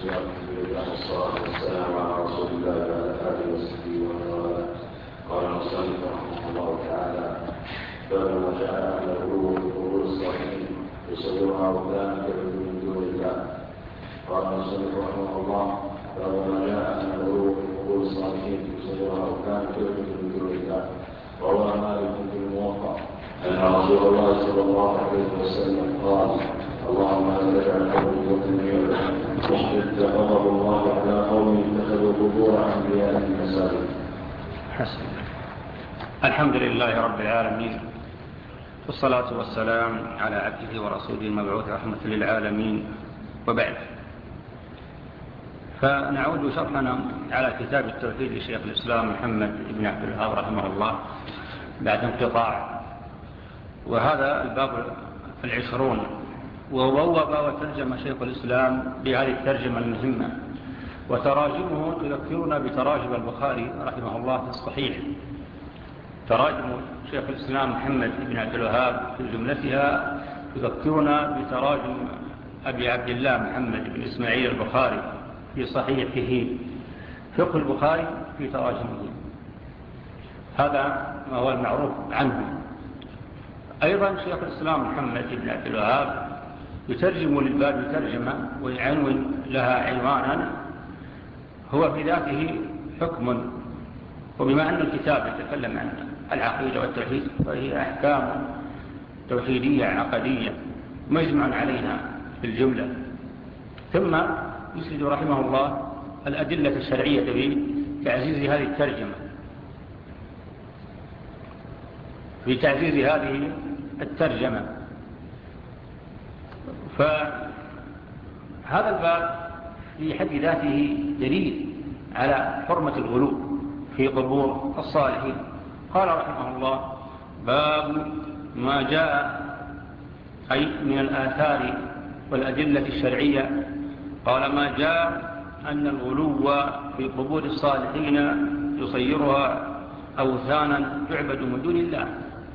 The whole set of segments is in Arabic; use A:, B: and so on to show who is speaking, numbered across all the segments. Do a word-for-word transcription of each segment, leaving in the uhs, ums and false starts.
A: والحمد لله والصلاة والسلام على رسول الله وعلى آله وصحبه ومن والاه. قال المصنف رحمه الله تعالى: فلما جاء أن الغلو في قبور الصالحين يصورها وكان يعبد من دون الله. قال المصنف رحمه الله: فلما جاء أن الغلو في قبور الصالحين يصورها وكان يعبد من دون الله. روى مالك في الموطأ أن رسول الله صلى الله عليه وسلم قال: اللهم لا تجعل قومي وثنيا اشتد غضب الله على قوم اتخذوا قبور أنبيائهم مساجد.
B: حسن. الحمد لله رب العالمين، والصلاة والسلام على عبده ورسوله المبعوث رحمة للعالمين، وبعد. فنعود شرحنا على كتاب التوحيد لشيخ الإسلام محمد بن عبد الوهاب رحمه الله بعد انقطاع، وهذا الباب العشرون، وووب وترجم شيخ الإسلام بهذه الترجمة المهمة، وتراجمه تذكرنا بتراجم البخاري رحمه الله في الصحيح. تراجم شيخ الإسلام محمد بن عبد الوهاب في جملتها تذكرنا بتراجم أبي عبد الله محمد بن إسماعيل البخاري في صحيحه. فقه البخاري في تراجمه، هذا ما هو المعروف عنه. أيضا شيخ الإسلام محمد بن عبد الوهاب يترجم للباب ترجمة ويعنون لها عنوانا هو في ذاته حكم. وبما أن الكتاب يتكلم عن العقيدة والتوحيد فهي أحكام توحيدية عقدية مجمع عليها في الجملة. ثم يسرد رحمه الله الأدلة الشرعية في تعزيز هذه الترجمة، في تعزيز هذه الترجمة. فهذا الباب في حد ذاته دليل على حرمة الغلو في قبور الصالحين. قال رحمه الله: باب ما جاء أي من الآثار والأدلة الشرعية. قال: ما جاء أن الغلو في قبور الصالحين يصيرها أوثانا تعبد من دون الله.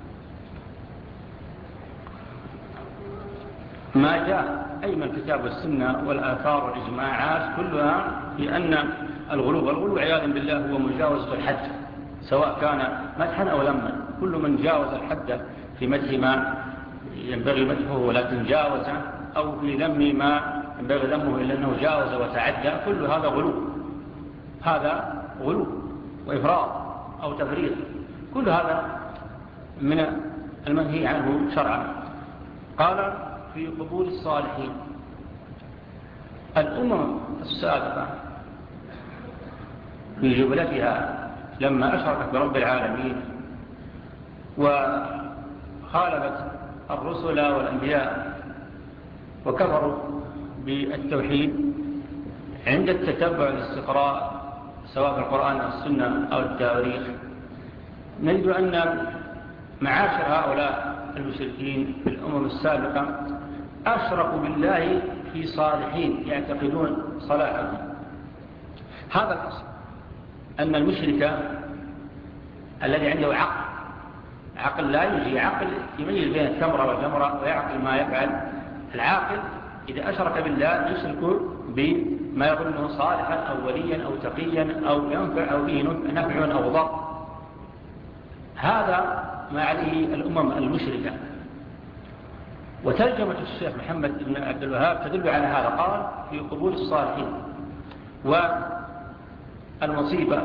B: ما جاء أي من الكتاب والسنة والآثار والإجماعات كلها في أن الغلو والغلو عياذا بالله هو مجاوزة الحد، سواء كان مدحا أو ذما. كل من جاوز الحد في مدح ما ينبغي مدحه ولكن جاوز، أو في ذم ما ينبغي ذمه إلا أنه جاوز وتعدى، كل هذا غلو. هذا غلو وإفراط أو تفريط، كل هذا من المنهي عنه شرعا. قال: في قبور الصالحين. الأمم السابقة في جبلتها لما أشركت برب العالمين وخالفت الرسل والأنبياء وكفروا بالتوحيد، عند التتبع والاستقراء سواء في القرآن أو السنة أو التاريخ نجد أن معاشر هؤلاء المشركين في الأمم السابقة أشركوا بالله في صالحين يعتقدون صلاحهم. هذا الأصل، أن المشرك الذي عنده عقل عقل لا يجي عقل يميز بين التمرة والجمرة ويعقل ما يفعل. العاقل إذا أشرك بالله يشرك بما يظنه صالحا أو وليا أو تقيا أو ينفع أو به نفع أو ضر. هذا ما عليه الأمم المشركة. وترجمة الشيخ محمد بن عبد الوهاب تدل على هذا. قال: في قبور الصالحين. والمصيبة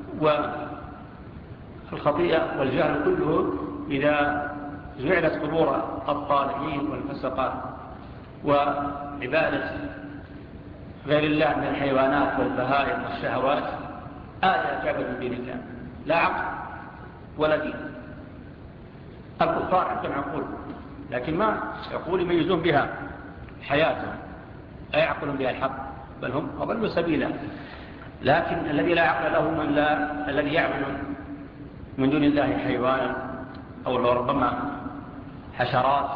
B: والخطيئة والجهل كله إذا جعلت قبور الطالحين والفسقات وعبادة غير الله من الحيوانات والبهائم والشهوات آية تعبد من دين الله، لا عقل ولا دين. الكفار عندهم عقول لكن ما يقول يميزون بها حياتهم، لا يعقلون بها الحق، بل هم أضلوا سبيلا. لكن الذي لا عقل له من لا الذي يعبد من دون الله حيوانا أو ربما حشرات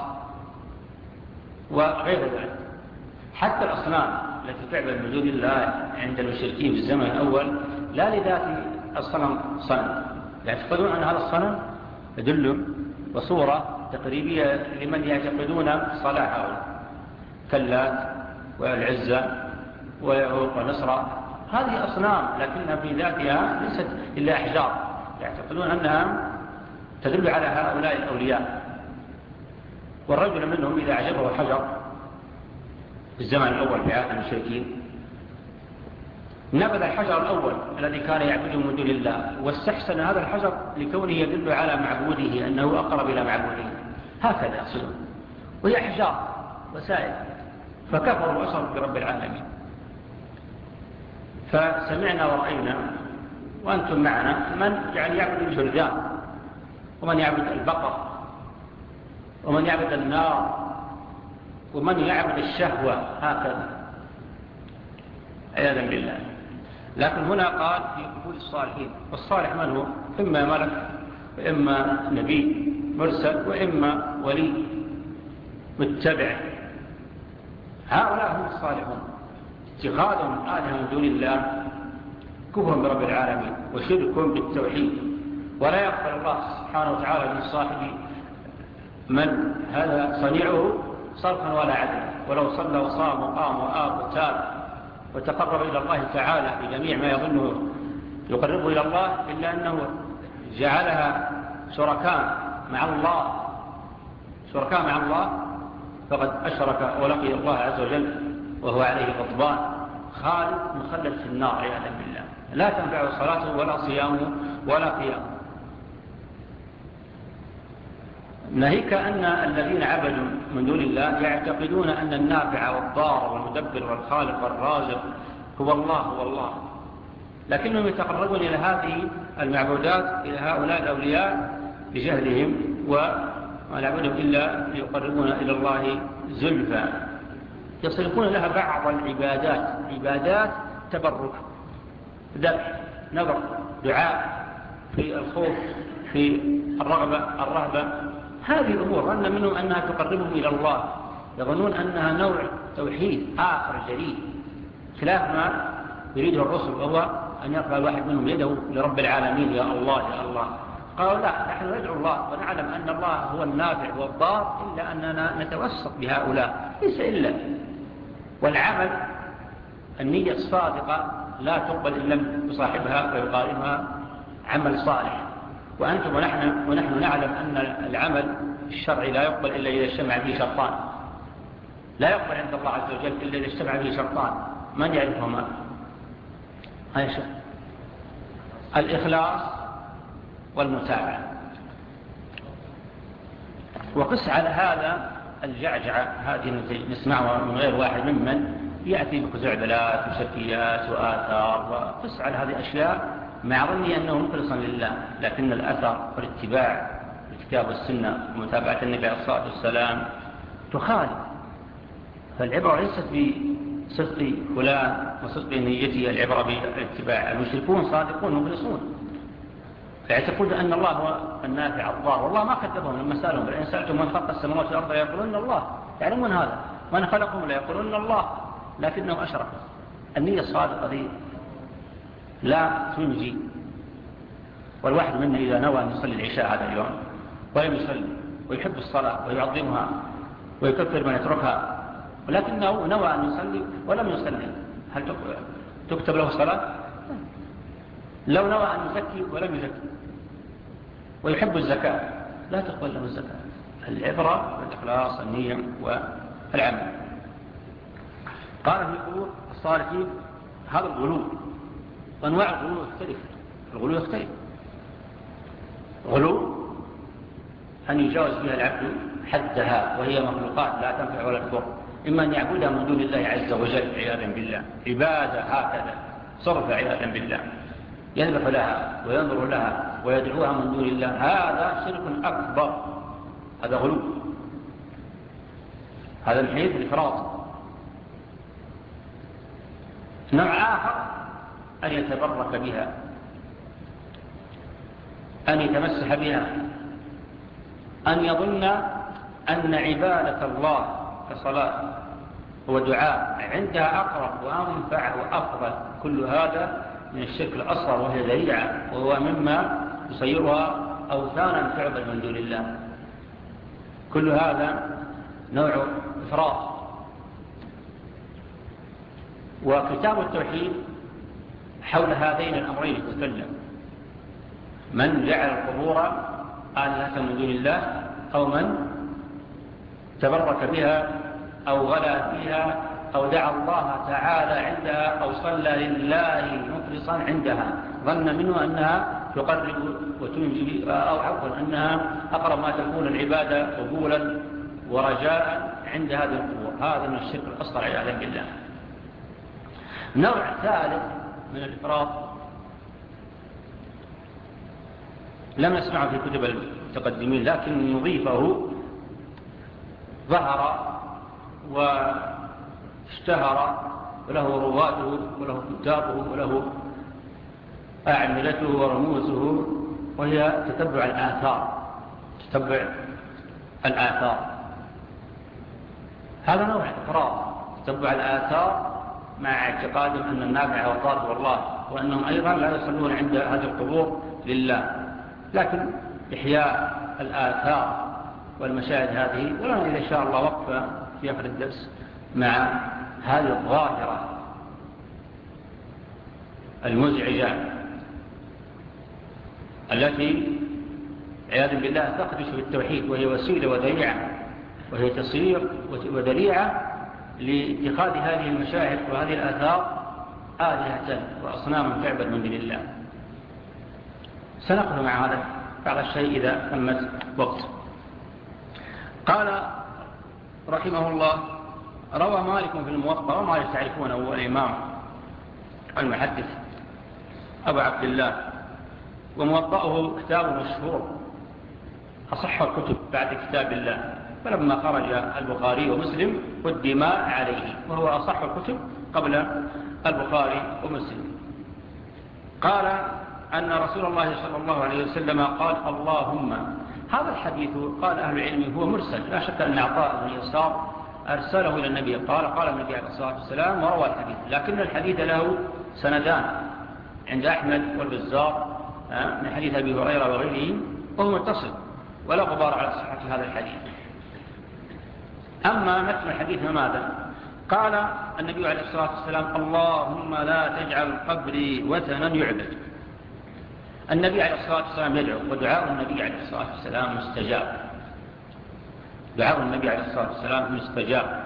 B: وغير ذلك. حتى الأصنام التي تعبد من دون الله عند المشركين في الزمن الأول لا لذات الصنم صنم، يعتقدون أن هذا الصنم يدل بصورة تقريبية لمن يعتقدون صلاحه كاللات والعزة ويعوق ونسرى، هذه أصنام لكنها في ذاتها ليست إلا أحجار، يعتقدون أنها تدل على هؤلاء الأولياء. والرجل منهم إذا أعجبه حجر في الزمن الأول في عهد المشركين نبذ الحجر الأول الذي كان يعبده من دون الله واستحسن هذا الحجر لكونه يدل على معبوده أنه أقرب إلى معبوده، هكذا يقصدون، وهي أحجار وسائل، فكفروا وأشركوا برب العالمين. فسمعنا ورأينا وأنتم معنا من يعني يعبد الجرذان، ومن يعبد البقر، ومن يعبد النار، ومن يعبد الشهوة، هكذا عياذا بالله. لكن هنا قال في قبول الصالحين، والصالح من هو؟ إما ملك وإما نبي مرسل وإما ولي متبع، هؤلاء هم الصالحون. اتخاذهم آلهة من دون الله كفر برب العالمين وشرك بالتوحيد، ولا يقبل الله سبحانه وتعالى من صاحب من هذا صنيعه صرفا ولا عدلا، ولو صلى وصام وقام وآب وتاب وتقرب إلى الله تعالى بجميع ما يظنه يقربه إلى الله، إلا أنه جعلها شركاء مع الله شركاء مع الله فقد أشرك ولقي الله عز وجل وهو عليه غضبان خالد مخلد في النار عياذا بالله، لا تنفع صلاته ولا صيامه ولا قيامه. ناهيك أن الذين عبدوا من دون الله يعتقدون أن النافع والضار والمدبر والخالق والرازق هو الله هو الله، لكنهم يتقربون إلى هذه المعبودات إلى هؤلاء الأولياء بجهلهم، وما نعبدهم إلا ليقربون إلى الله زلفى، يصرفون لها بعض العبادات، عبادات تبرك، ذبح، نظر، دعاء، في الخوف، في الرغبة، الرهبة، هذه الأمور ظن منهم أنها تقربهم إلى الله، يظنون أنها نوع توحيد آخر جديد خلاف ما يريده الرسل، وهو أن يرفع الواحد منهم يده لرب العالمين يا الله يا الله. قالوا لا، نحن ندعو الله ونعلم أن الله هو النافع والضار، إلا أننا نتوسط بهؤلاء ليس إلا. والعمل النية الصادقة لا تقبل إن لم تصاحبها ويقارنها عمل صالح، وأنتم ونحن, ونحن نعلم أن العمل الشرعي لا يقبل إلا إذا اجتمع به شرطان، لا يقبل عند الله عز وجل إلا إذا اجتمع به شرطان، من يعرفهما؟ هاي شيء الإخلاص والمتابعة. وقس على هذا الجعجعة هذه نسمعها من غير واحد ممن يأتي بخزعبلات وشركيات وآثار، وقس على هذه الأشياء مع ظني أنه مخلصا لله، لكن الأثر والاتباع الكتاب والسنة ومتابعة النبي عليه الصلاة والسلام تخالف. فالعبرة ليست بصدق فلان وصدق نيته، العبرة بالاتباع. المشركون صادقون مخلصون، فيعتقدون أن الله هو النافع الضار، والله ما كذبهم لما سألهم، بل إن سألتم من خلق السماوات والأرض يقولون الله، يعلمون هذا، من خلقهم لا يقولون الله، لكنهم أشركوا. النية الصادقة دي لا تنجي. والواحد منا إذا نوى أن يصلي العشاء هذا اليوم ولم يصلي ويحب الصلاة ويعظمها ويكفر من يتركها، ولكنه نوى أن يصلي ولم يصلي، هل تكتب له صلاة؟ لو نوى أن يزكي ولم يزكي ويحب الزكاة لا تقبل له الزكاة. العبرة بالإخلاص النية والعمل. قال في قبور الصالحين هذا الغلو، وأنواع الغلو يختلف. الغلو يختلف، غلو أن يجاوز بها العبد حدها وهي مخلوقات لا تنفع ولا تضر، إما أن يعبدها من دون الله عز وجل عياذا بالله، عبادة هكذا صرف عياذا بالله، يذبح لها وينظر لها ويدعوها من دون الله، هذا شرك أكبر، هذا غلو، هذا من حيث الإفراط. نوع آخر أن يتبرك بها، أن يتمسح بها، أن يظن أن عبادة الله كصلاة ودعاء عندها أقرب وأنفع وأفضل. كل هذا من الشرك الأصغر، وهي ذريعة، وهو مما يصيرها أوثانا تعبد من دون الله. كل هذا نوع إفراط. وكتاب التوحيد حول هذين الأمرين يتكلم: من جعل القبور آلهة من دون الله، أو من تبرك بها أو غلا فيها أو دعا الله تعالى عندها أو صلى لله مخلصا عندها ظن منه أنها تقرب وتنجي، أو عفوا أنها أقرب ما تكون العبادة قبولا ورجاء عند هذه القبور. هذا من الشرك الأصغر عياذا بالله. نوع ثالث من الإفراط لم نسمعه في كتب المتقدمين، لكن نضيفه ظهر واشتهر وله رواته وله كتابه وله أعملته ورموزه، وهي تتبع الآثار. تتبع الآثار هذا نوع إفراط، تتبع الآثار مع اعتقادهم أن النافع والضار هو الله، وأنهم أيضا لا يصلون عند هذه القبور لله. لكن إحياء الآثار والمشاهد هذه، ولنا إذا شاء الله وقفة في آخر الدرس مع هذه الظاهرة المزعجة التي عياذا بالله تخدش بالتوحيد، وهي وسيلة وذريعة، وهي تصير وذريعة لاتخاذ هذه المشاهد وهذه الآثار آلهة وأصناما تعبد من دون الله. سنقف مع هذا بعض الشيء إذا تمت وقت. قال رحمه الله: روى مالك في الموطأ، ومالك تعرفونه هو الإمام المحدث أبو عبد الله، وموطأه كتاب مشهور أصح الكتب بعد كتاب الله، فلما خرج البخاري ومسلم قدم عليه، وهو أصح الكتب قبل البخاري ومسلم. قال أن رسول الله صلى الله عليه وسلم قال: اللهم. هذا الحديث قال أهل العلم هو مرسل، لا شك أن عطاء بن يسار أرسله إلى النبي، قال قال النبي عليه الصلاة والسلام، وروى الحديث، لكن الحديث له سندان عند أحمد والبزار من حديث أبي هريرة وغيره، وهو متصل ولا غبار على صحة هذا الحديث. أما متن الحديث فماذا؟ قال النبي عليه الصلاة والسلام: اللهم لا تجعل قبري وثنا يعبد. النبي عليه الصلاة والسلام يدعو، ودعاء النبي عليه الصلاة والسلام مستجاب. دعاء النبي عليه الصلاة والسلام مستجاب،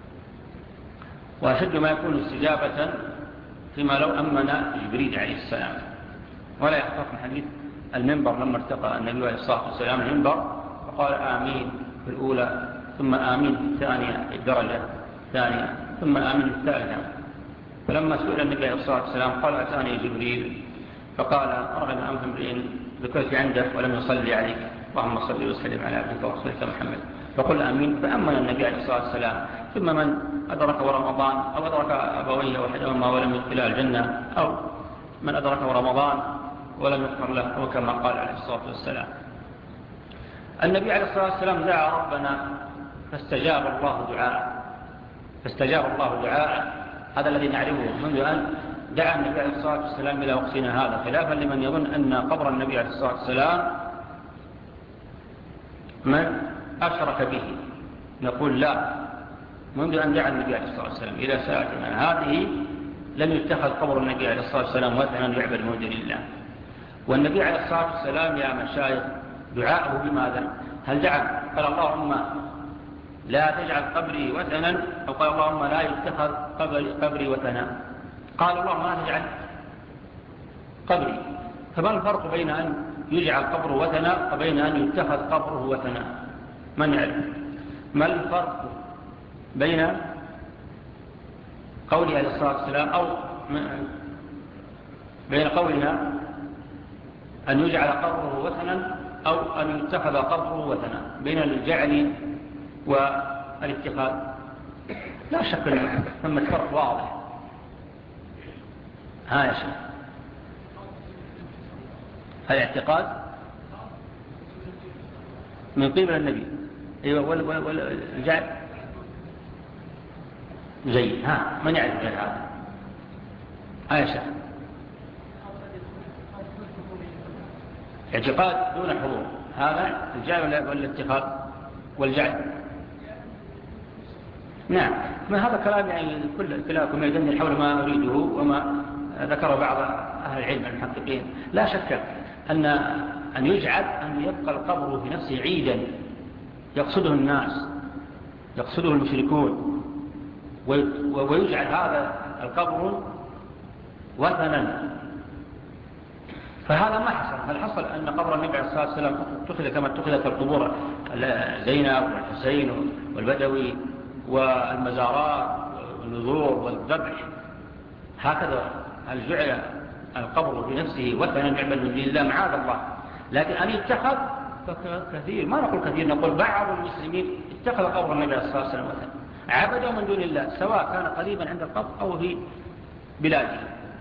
B: وأشد ما يكون استجابة فيما لو أمن جبريل عليه السلام. ولا يخطف من حديث المنبر لما ارتقى النبي عليه الصلاة والسلام المنبر فقال آمين في الأولى، ثم آمين في الثانية الدرجة الثانية، ثم آمين في الثالثة. فلما سئل النبي عليه الصلاة والسلام قال: أتاني جبريل فقال: أرغب أنف امرئ ذكرت عنده ولم يصلي عليك، اللهم صل وسلم على عبدك ورسولك محمد، فقل آمين. فأمن النبي عليه الصلاة والسلام. ثم من أدرك رمضان أو أدرك أبويه وحدهما ولم يدخلا الجنة، أو من أدرك رمضان ولم يغفر له، أو كما قال عليه الصلاة والسلام. النبي عليه الصلاة والسلام دعا ربنا فاستجاب الله دعاء فاستجاب الله دعاء هذا الذي نعرفه منذ أن دعا النبي عليه الصلاة والسلام إلى وقتنا هذا، خلافا لمن يظن أن قبر النبي عليه الصلاة والسلام من أشرك به. نقول لا، منذ أن دعا النبي عليه الصلاة والسلام إلى ساعتنا هذه لم يتخذ قبر النبي عليه الصلاة والسلام وثنا يعبد من دون الله. والنبي عليه الصلاة والسلام يا مشايخ دعاءه بماذا؟ هل دعا قال اللهم لا تجعل قبري وثنا، أو قال اللهم لا يتخذ قبري, قبري وثنا؟ قال اللهم لا تجعل قبري. فما الفرق بين أن يجعل قبره وثنا وبين أن يتخذ قبره وثنا؟ من يعلم ما الفرق بين قوله عليه الصلاة والسلام أو بين قولها أن يجعل قبره وثنا أو أن يتخذ قبره وثنا، بين الجعل والاتخاذ؟ لا شك أن ثم فرق واضح. ها يا شيخ، هذا اعتقاد من قبل النبي. ايوه، والجعل زي ها من يعرف غير هذا؟ ها يا شيخ، اعتقاد دون حضور، هذا الجعل والاتخاذ والجعل. نعم، ما هذا كلام يعني كل كلاكم يجني حول ما أريده وما ذكر بعض أهل العلم المحققين. لا شك أن أن يجعل أن يبقى القبر في نفسه عيدا يقصده الناس يقصده المشركون، ويجعل هذا القبر وثنا، فهذا ما حصل. هل حصل أن قبر النبي عليه الصلاة والسلام اتخذ كما اتخذت القبور زينب والحسين والبدوي والمزارات والنذور والذبح هكذا؟ هل جعل القبر في نفسه وثنا يعبد من دون الله؟ معاذ الله. لكن أن يتخذ كثير، ما نقول كثير، نقول بعض المسلمين اتخذ قبر النبي عليه الصلاة والسلام وثنا، عبده من دون الله، سواء كان قريبا عند القبر أو في بلاده.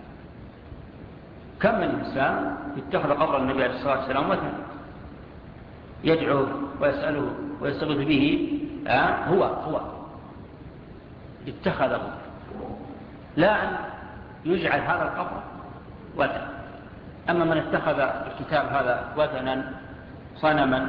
B: كم من إنسان اتخذ قبر النبي عليه الصلاة والسلام وثنا، يدعو ويسأله ويستغيث به، آه هو هو اتخذه. لا أن يجعل هذا القبر وثنا. أما من اتخذ الكتاب هذا وثنا صنما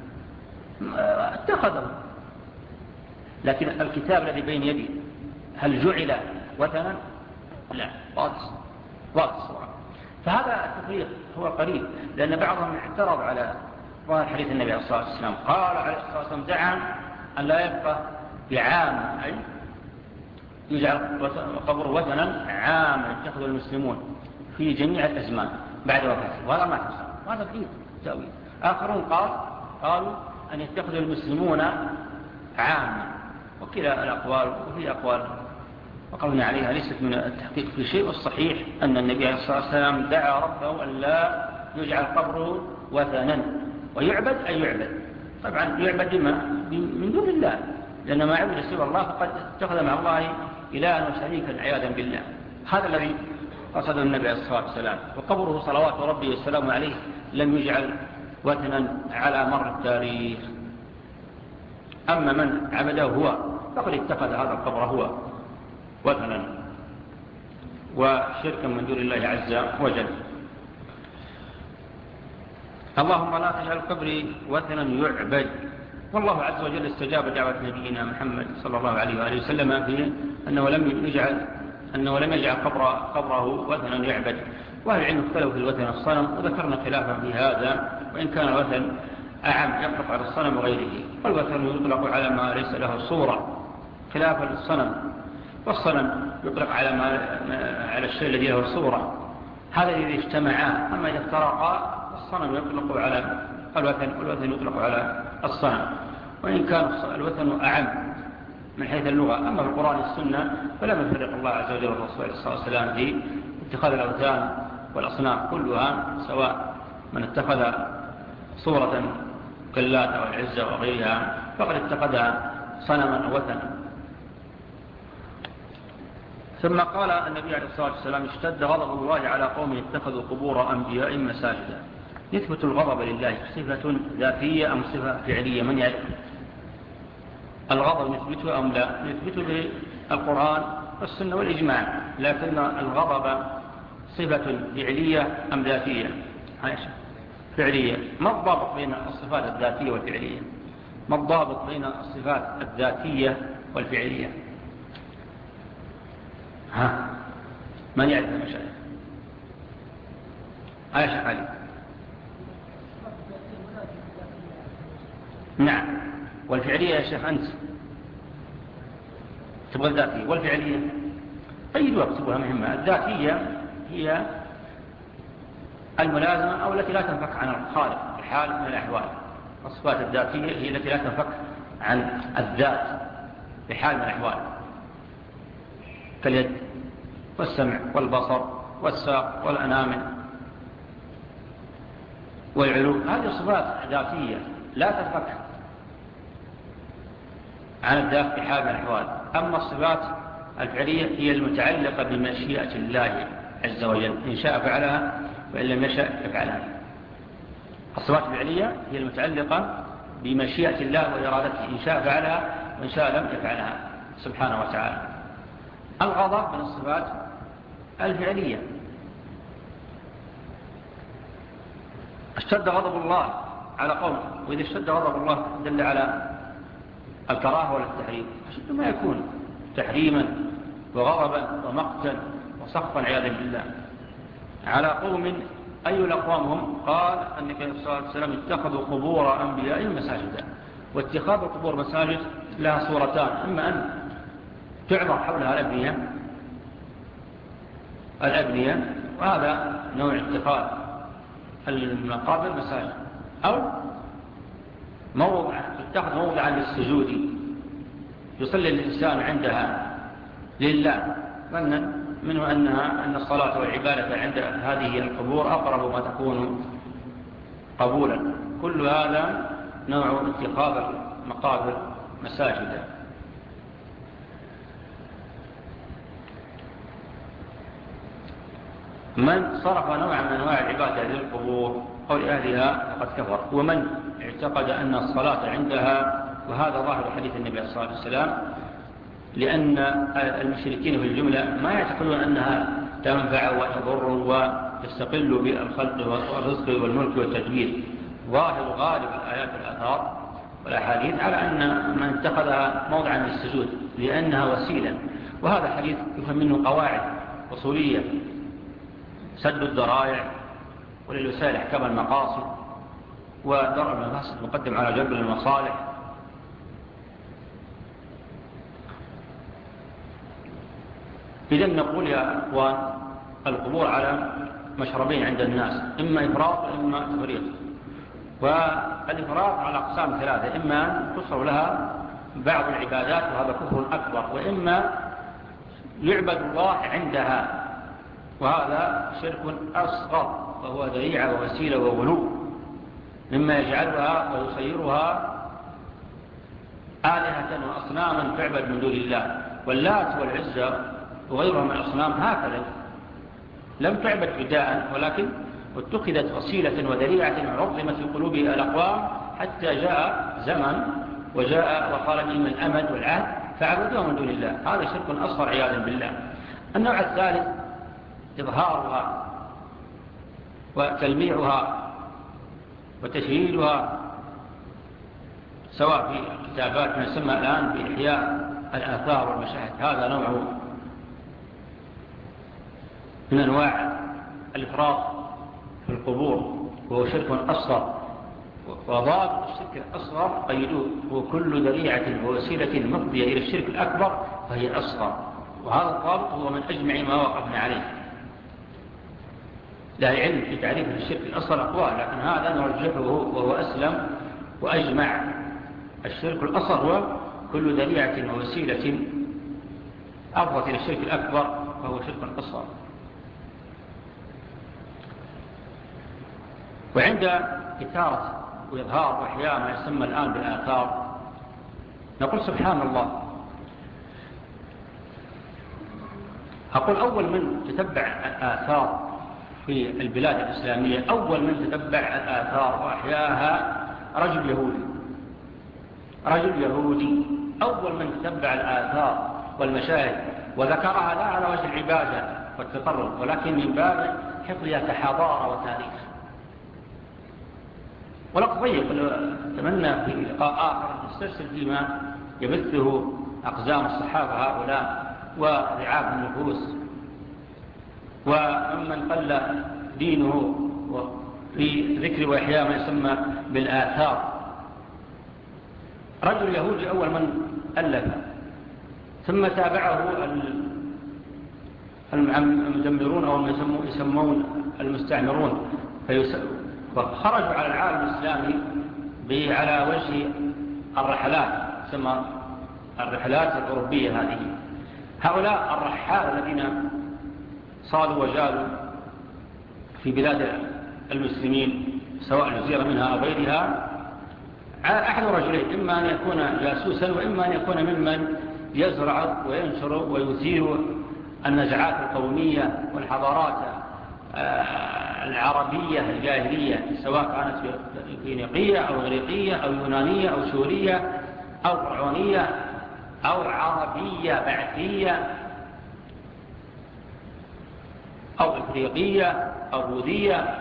B: اتخذه، لكن الكتاب الذي بين يدي هل جعل وثنا؟ لا، واضح واضح الصورة. فهذا التفريق هو قريب، لأن بعضهم اعترض على ظاهر حديث النبي عليه الصلاة والسلام، قال عليه الصلاة والسلام زعم أن لا يبقى بعام، أي يجعل قبر وثنا عام يتخذ المسلمون في جميع الأزمان بعد وفاته، وهذا ما حصل، هذا بعيد تأويل. آخرون قال قالوا أن يتخذ المسلمون عاما، وكلا الأقوال وفي أقوال وقولنا عليها ليست من التحقيق في شيء. والصحيح أن النبي عليه الصلاة والسلام دعا ربه أن لا يجعل قبره وثنا ويعبد أي يعبد، طبعا يعبد بما من دون الله، لأن ما عبد سوى الله فقد اتخذ مع الله إلها وشريكا عياذا بالله. هذا الذي قصده النبي عليه الصلاة والسلام. وقبره صلوات ربي والسلام عليه لم يجعل وثنا على مر التاريخ. أما من عبده هو فقد اتخذ هذا القبر هو وثنا وشركا من دون الله عز وجل. اللهم لا تجعل قبري وثنا يعبد. والله عز وجل استجاب دعوة نبينا محمد صلى الله عليه وآله وسلم في أنه لم يجعل أنه لم يجعل قبر قبره وثنا يعبد. وأهل العلم اختلفوا في الوثن الصنم، وذكرنا خلافا في هذا، وإن كان الوثن أعم يطلق على الصنم وغيره، والوثن يطلق على ما ليس له صورة خلافا للصنم، والصنم يطلق على ما على الشيء الذي له صورة. هذا إذا اجتمعا. أما إذا افترقا الصنم يطلق على الوثن والوثن يطلق على الصنم، وإن كان الوثن أعم من حيث اللغة. أما في القرآن والسنة فلم يفرق الله عز وجل والرسول صلى الله عليه وسلم في اتخاذ الأوثان والأصنام كلها، سواء من اتخذ صورة كاللات أو العزة وغيرها فقد اتخذها صنما أو وثنا. ثم قال النبي عليه الصلاة والسلام اشتد غضب الله على قوم اتخذوا قبور أنبياء مساجدا. يثبت الغضب لله صفة ذاتية أم صفة فعلية؟ من يعرف الغضب نثبته أم لا؟ نثبته بالقرآن والسنة والإجماع، لكن الغضب صفة فعلية أم ذاتية؟ فعلية. ما الضابط بين الصفات الذاتية والفعلية؟ ما الضابط بين الصفات الذاتية والفعلية؟ ها من يعرف المشاهد؟ آية شيخ علي. نعم. والفعلية يا شيخ أنت تبغى الذاتية والفعلية؟ قيدوا واكتبوها مهمة. الذاتية هي الملازمة أو التي لا تنفك عن الخالق في حال من الأحوال. الصفات الذاتية هي التي لا تنفك عن الذات في حال من الأحوال، كاليد والسمع والبصر والساق والأنامل والعلو. هذه صفات ذاتية لا تنفك عن الذات في حال من الأحوال. أما الصفات الفعلية هي المتعلقة بمشيئة الله عز وجل، إن شاء فعلها وإن لم يشاء يفعلها. الصفات الفعلية هي المتعلقة بمشيئة الله وإرادته، إن شاء فعلها وإن شاء لم يفعلها سبحانه وتعالى. الغضب من الصفات الفعلية. اشتد غضب الله على قوم، وإذا اشتد غضب الله دل على الكراهة ولا التحريم؟ أشد ما يكون. تحريما وغضبا ومقتا وسخطا عياذا بالله على قوم. أي الأقوام هم؟ قال النبي صلى الله عليه وسلم اتخذوا قبور أنبيائهم مساجدا. واتخاذ القبور مساجد لها صورتان: إما أن تعمر حولها الأبنية الأبنية وهذا نوع اتخاذ المقابر مساجد، أو موضع تتخذ موضعا للسجود يصلي الإنسان عندها لله، منه أنها أن الصلاة والعبادة عند هذه القبور أقرب ما تكون قبولا. كل هذا نوع اتخاذ المقابر مساجدا. من صرف نوعا من أنواع العبادة للقبور أو لأهلها فقد كفر. ومن اعتقد أن الصلاة عندها، وهذا ظاهر حديث النبي صلى الله عليه وسلم، لأن المشركين في الجملة ما يعتقدون أنها تنفع وتضر وتستقل بالخلق والرزق والملك والتدبير. ظاهر غالب الآيات والآثار والأحاديث على أن من اتخذها موضعا للسجود لأنها وسيلة. وهذا حديث يفهم منه قواعد أصولية: سد الذرائع، وللوسائل احكام المقاصد، ودرء المفاسد مقدم على جلب المصالح. إذن نقول يا أخوان القبور على مشربين عند الناس: إما إفراط وإما تفريط. والإفراط على أقسام ثلاثة: إما أن تصر لها بعض العبادات وهذا كفر أكبر، وإما يعبد الله عندها وهذا شرك أصغر، وهو ذريعة ووسيلة وغلو، مما يجعلها ويصيرها آلهة وأصناما تعبد من دون الله. واللات والعزى وغيرها من الأصنام هكذا لم تعبد بداء، ولكن اتخذت وسيلة وذريعة وعظمت في قلوب الأقوام حتى جاء زمن وجاء وقال بهم الأمد والعهد فعبدوها من دون الله. هذا شرك أصغر عياذا بالله. النوع الثالث إظهارها وتلميعها وتشهيدها، سواء في كتابات ما يسمى الآن بإحياء الآثار والمشاهد. هذا نوع من أنواع الإفراط في القبور وهو شرك أصغر. وضابط الشرك الأصغر قيدوه: وكل ذريعة ووسيلة مفضية إلى الشرك الأكبر فهي أصغر. وهذا الضابط هو من أجمع ما وقفنا عليه. لا علم في تعريف الشرك الأصغر أقوال، لكن هذا نرجحه وهو أسلم وأجمع. الشرك الأصغر هو كل ذريعة ووسيلة أفضت إلى الشرك الأكبر فهو شرك أصغر. وعند إثارة وإظهار وإحياء ما يسمى الآن بالآثار نقول سبحان الله. أقول أول من تتبع الآثار في البلاد الإسلامية، أول من تتبع الآثار وأحياها رجل يهودي. رجل يهودي أول من تتبع الآثار والمشاهد وذكرها لا على وجه العبادة والتقرب، ولكن من باب حفظها كحضارة وتاريخ. ولقد ضيق أتمنى في لقاء آخر نسترسل فيما يبثه أقزام الصحابة هؤلاء ورعاب النفوس ومن قل دينه في ذكر وإحياء ما يسمى بالآثار. رجل يهودي أول من ألف، ثم تابعه المدمرون أو ما يسمون المستعمرون، فخرجوا على العالم الإسلامي على وجه الرحلات، ثم الرحلات الأوروبية. هذه هؤلاء الرحال الذين صالوا وجالوا في بلاد المسلمين سواء الجزيرة منها أو غيرها، أحد رجلين: إما أن يكون جاسوسا، وإما أن يكون ممن يزرع وينشر ويثير النزعات القومية والحضارات العربية الجاهلية، سواء كانت فينيقية أو إغريقية أو يونانية أو سورية أو فرعونية أو عربية بعثية أو إفريقية أو بوذية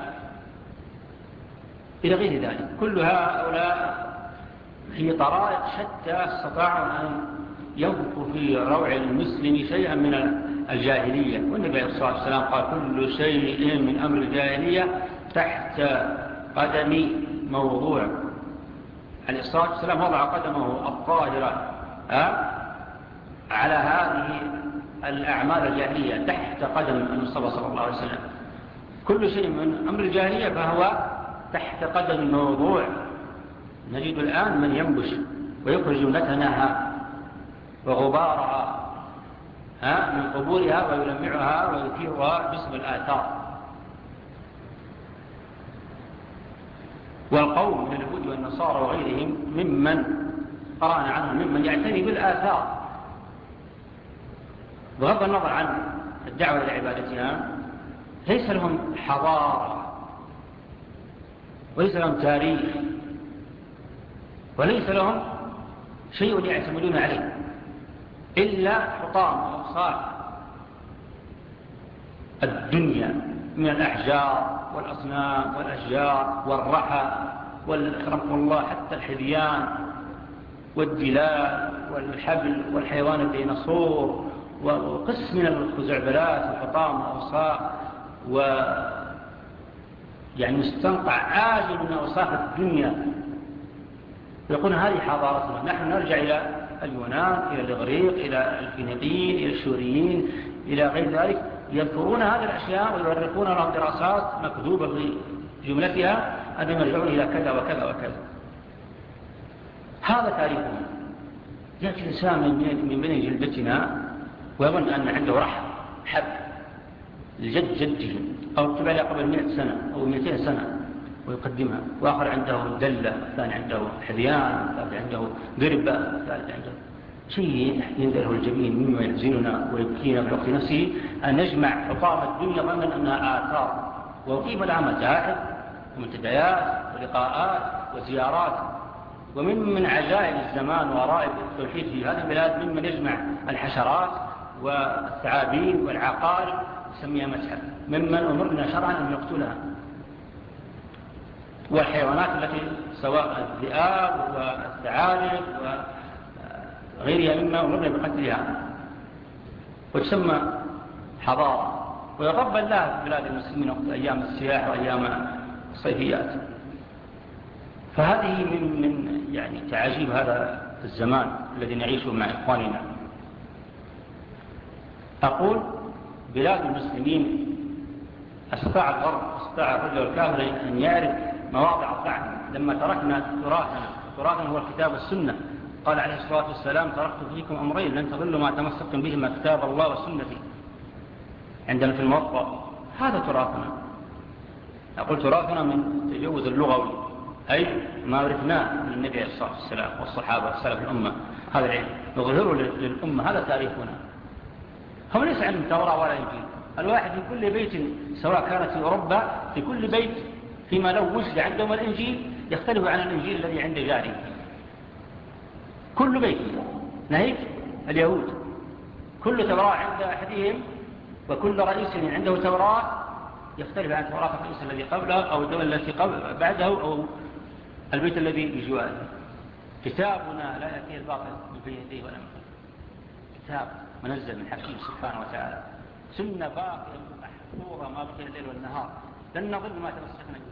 B: إلى غير ذلك. كل هؤلاء في طرائق شتى استطاعوا أن ينفقوا في روع المسلم شيئا من الجاهلية. والنبي عليه الصلاة والسلام قال كل شيء من أمر الجاهلية تحت قدم موضوع. عليه الصلاة والسلام وضع قدمه الطاهرة على هذه الأعمال الجاهلية تحت قدم المصطفى صلى الله عليه وسلم. كل شيء من أمر الجاهلية فهو تحت قدم الموضوع. نجد الآن من ينبش ويخرج نتنها وغبارها ها من قبورها ويلمعها ويثيرها باسم الآثار. والقوم من اليهود والنصارى وغيرهم ممن قرأنا عنهم ممن يعتني بالآثار بغض النظر عن الدعوة إلى عبادتها. ليس لهم حضارة وليس لهم تاريخ وليس لهم شيء يعتمدون عليه إلا حطام وأوصاف الدنيا من الأحجار والأصنام والأشجار والرحى والأكرمكم الله حتى الحذيان والدلال والحبل والحيوان الديناصور وقسم من الخزعبلات والحطام والأوصاف و يعني مستنقع عاجل من أوصاف الدنيا. يقول هذه حضارتنا. نحن نرجع إلى اليونان إلى الإغريق إلى الفينيقيين إلى الشوريين إلى غير ذلك يذكرون هذه الأشياء ويورقون لهم دراسات مكذوبة في جملتها أنهم يرجعون إلى كذا وكذا وكذا. هذا تاريخنا. يأتي الإنسان من بين جلدتنا ويظن أن عنده رحم حب لجد جده أو اتبع قبل مئة سنة أو مئتين سنة ويقدمها، وآخر عنده دلة، الثاني عنده حذيان، الثالث عنده قربة، الثالث عنده شيء ينذره الجبين مما يحزننا ويبكينا في وقت نفسه أن نجمع حطام الدنيا ظنا أنها آثار وقيم لها متاحف ومنتديات ولقاءات وزيارات. ومن من عجائب الزمان ورائب التوحيد في هذه البلاد ممن يجمع الحشرات والثعابين والعقارب يسميها متحف، ممن أمرنا شرعا أن نقتلها، والحيوانات التي سواء الذئاب والثعالب وغيرها مما أمرنا بقتلها وتسمى حضارة. ويقبل لها في بلاد المسلمين وقت أيام السياحة وأيام الصيفيات. فهذه من من يعني تعاجيب هذا الزمان الذي نعيشه مع إخواننا. أقول بلاد المسلمين استطاع الغرب استطاع الرجل الكافر أن يعرف مواضع الضعف. لما تركنا تراثنا، تراثنا هو الكتاب والسنة. قال عليه الصلاة والسلام تركت فيكم أمرين لن تضلوا ما تمسكتم بهما كتاب الله وسنتي. عندنا في الموطأ هذا تراثنا. أقول تراثنا من تجوز اللغوي، أي ما عرفناه من النبي عليه الصلاة والسلام والصحابة والسلف الأمة. هذا العلم نظهره للأمة، هذا تاريخنا. هم ليس عندهم توراة ولا إنجيل. الواحد في كل بيت سواء كانت في أوروبا في كل بيت فيما لو وجد عندهم الإنجيل يختلف عن الإنجيل الذي عند جاره. كل بيت نهيك اليهود كل توراة عند أحدهم وكل رئيس عنده توراة يختلف عن توراة الرئيس الذي قبله أو الدولة التي قبل بعده أو البيت الذي بجواره. كتابنا لا يأتيه الباطل من بين يديه ولا من خلفه. كتاب منزل من حكيم سبحانه وتعالى، سنة باقية محفوظة ما بقي الليل والنهار، لن نظل ما تمسكنا به.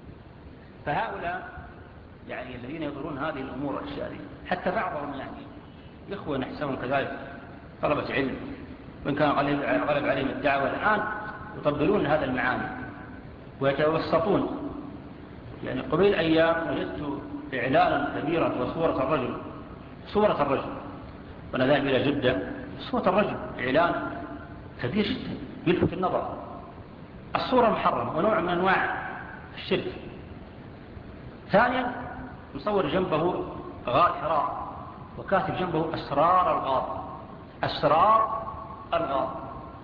B: فهؤلاء يعني الذين يظهرون هذه الأمور الأشياء حتى بعضهم يعني إخوة نحسبهم كذلك طلبة علم وإن كان غلب عليهم الدعوة الآن يطبلون هذا المعاني ويتوسطون. يعني قبيل أيام وجدت إعلانا كبيرا وصورة الرجل صورة الرجل وأنا ذاهب إلى جدة، صورة الرجل إعلان كبير جدا يلفت النظر. الصورة محرمة ونوع من أنواع الشرك. ثانيا مصور جنبه غار حراء وكاتب جنبه أسرار الغار، أسرار الغار.